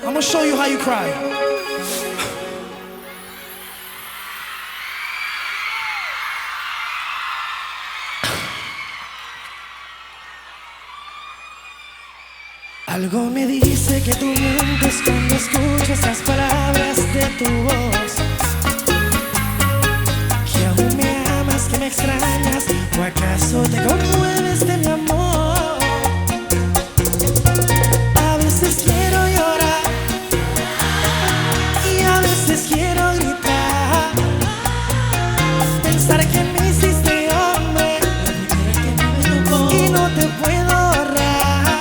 I'ma show you how you cry. Algo me dice que tú mientes cuando escucho esas palabras de tu voz. Que aún me amas, que me extrañas, o acaso te conmueves de mi amor. A veces quiero llorar y a veces quiero gritar. Pensar que me hiciste hombre y no te puedo ahorrar.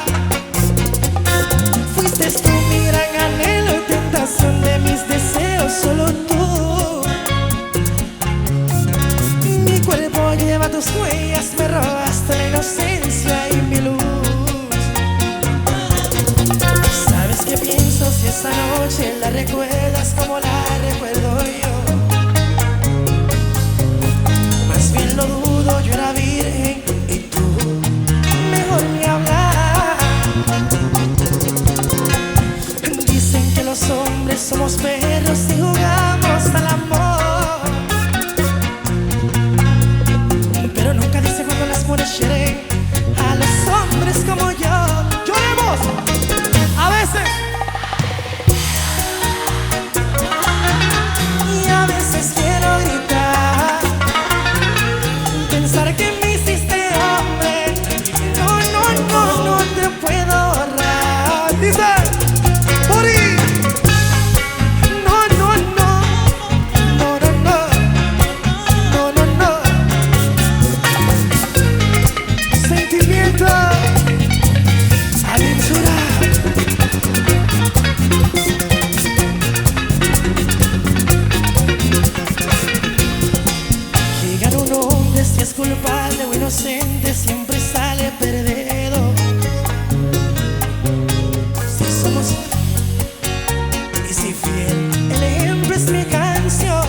Fuiste tú mi gran anhelo y tentación de mis deseos, solo tú. Mi cuerpo lleva tus huellas, me robaste la inocencia y mi luz. ¿Sabes qué pienso si esa noche la recuerdas como la recuerdo yo? Más bien lo dudo, yo era virgen y tú mejor ni hablar. Dicen que los hombres somos perros y jugamos al amor, pero nunca dice cuando las mujeres hieren a los hombres como yo. ¡Lloremos! A veces y a veces quiero gritar, pensar que me hiciste hombre. No, no, no, no te puedo ahorrar. Dice Bori. No, no, no, no, no, no, no, no, no. Sentimiento, aventura. Que gana un hombre si es culpable o inocente, siempre sale perdedor. Si somos y si fiel, el ejemplo es mi canción.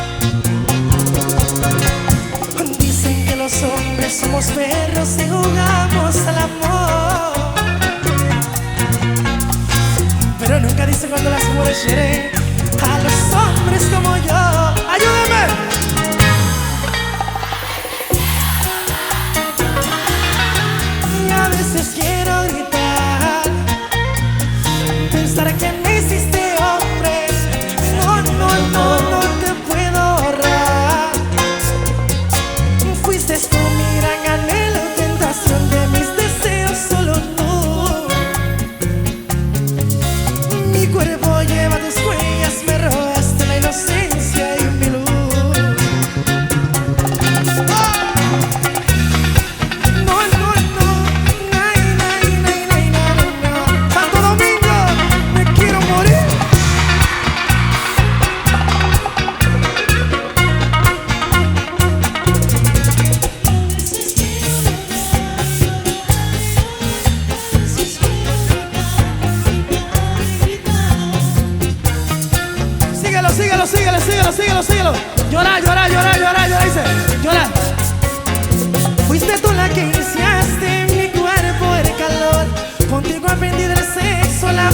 Dicen que los hombres somos perros y jugamos al amor, pero nunca dice cuando las mujeres hieren a los hombres como yo. ¡Ayúdame! Y a veces quiero gritar, pensar que me hiciste hombre. No, no, no, no te puedo ahorrar. Fuiste tú mi gran anhelo, tentación de mis deseos, solo tú. Mi cuerpo lleva tus huellas, me robaste la inocencia y mi luz. No, no, no, nay, nay, nay, nay, no, no. Santo Domingo, me quiero morir. Síguelo, síguelo, síguelo, síguelo, síguelo, síguelo. Llora, llora, llora, llora, llora, dice, llora. Fuiste tú la que iniciaste en mi cuerpo el calor. Contigo aprendí del sexo, la